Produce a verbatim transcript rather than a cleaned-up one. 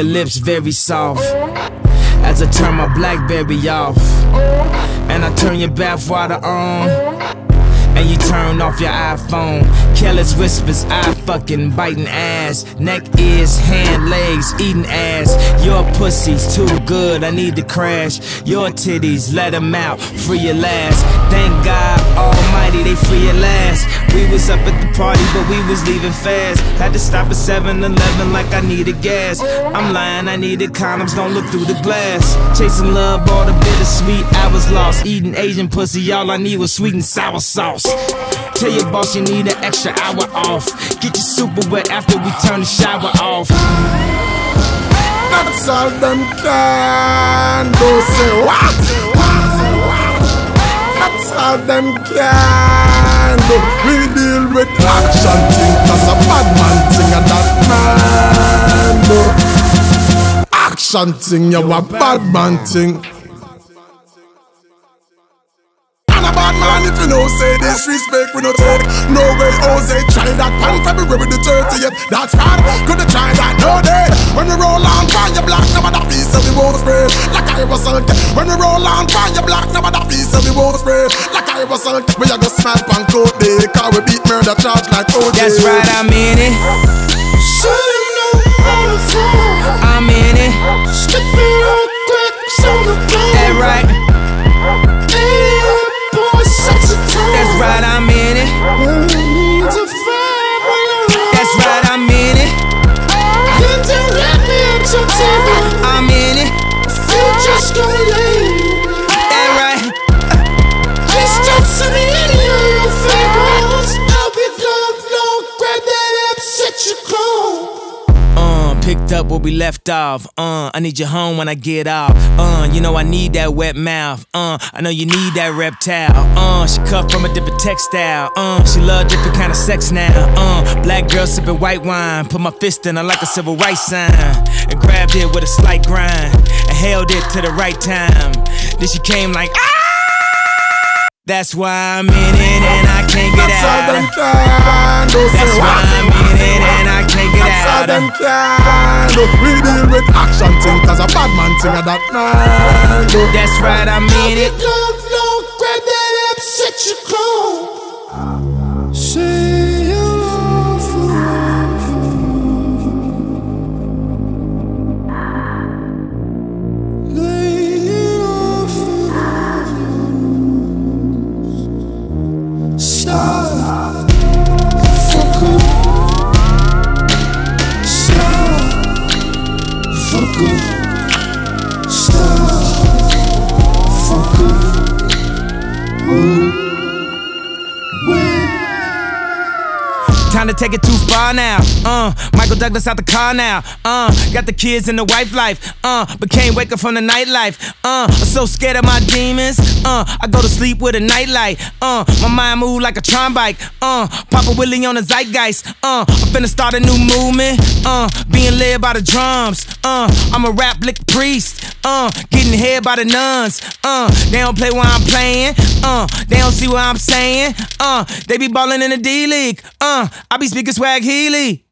your lips very soft as I turn my BlackBerry off, and I turn your bathwater on, and you turn off your iPhone. Careless whispers, I fucking biting ass. Neck, ears, hand, legs, eating ass. Your pussy's too good, I need to crash. Your titties, let them out, free at last. Thank God Almighty, they free at last. We was up at the party, but we was leaving fast. Had to stop at seven eleven like I needed gas. I'm lying, I needed condoms, don't look through the glass. Chasing love, all the bittersweet, I was lost. Eating Asian pussy, all I need was sweet and sour sauce. Tell your boss you need an extra hour off. Get your super wet after we turn the shower off. That's all them can do. Say what? That's all them can do. We deal with action thing, cause a bad man thing and that man do. Action thing, you a bad man thing. Bad man, if you know, say disrespect, we no take. No way, Jose, try that pan February the thirtieth. That's hard, couldn't try that, no day. When we roll on fire black, never that piece, so we won't spray. Like I was salt. When we roll on fire black, never that piece, so we won't spray. Like I was salt. We are gonna smack on coat day, cause we beat murder charge like O J. That's right, I'm in it. So you know how to fall. I'm in it. Skip it real quick, so the floor. That right. That's right, I'm in it. That's right, I'm in it. I'm in it. That right. Just don't send me any of your favorites. I'll be glove low, grab that up, set your clothes. Uh, picked up where we left off. Uh, I need you home when I get off. Uh, you know I need that wet mouth. Uh, I know you need that reptile. Uh, she cut from a different textile. Uh, she love different kind of sex now. Uh, black girl sipping white wine. Put my fist in her like a civil rights sign, and grabbed it with a slight grind, and held it to the right time. Then she came like ah. That's why I'm in it and I can't get That's out. all them can do. That's why I'm in it and I can't get That's all out. them can do. We deal with action thing, cause a bad man thing of that man do. That's right, I'm in it. Glove low, grab that up, set your clothes. Say you love forever. Lay it off. Stop. Fuck up. Stop. Fuck up. Stop. Fuck up. Ooh. Time to take it too far now. Uh, Michael Douglas out the car now. Uh, got the kids and the wife life. Uh, but can't wake up from the nightlife. Uh, I'm so scared of my demons. Uh, I go to sleep with a nightlight. Uh, my mind move like a tron bike. Uh, Papa Willie on the zeitgeist. Uh, I'm finna start a new movement. Uh, being led by the drums. Uh, I'm a rap lick priest. Uh, getting head by the nuns. Uh, they don't play where I'm playing. Uh, they don't see what I'm saying. Uh, they be ballin' in the D-League. Uh, I be speaking swag Healy.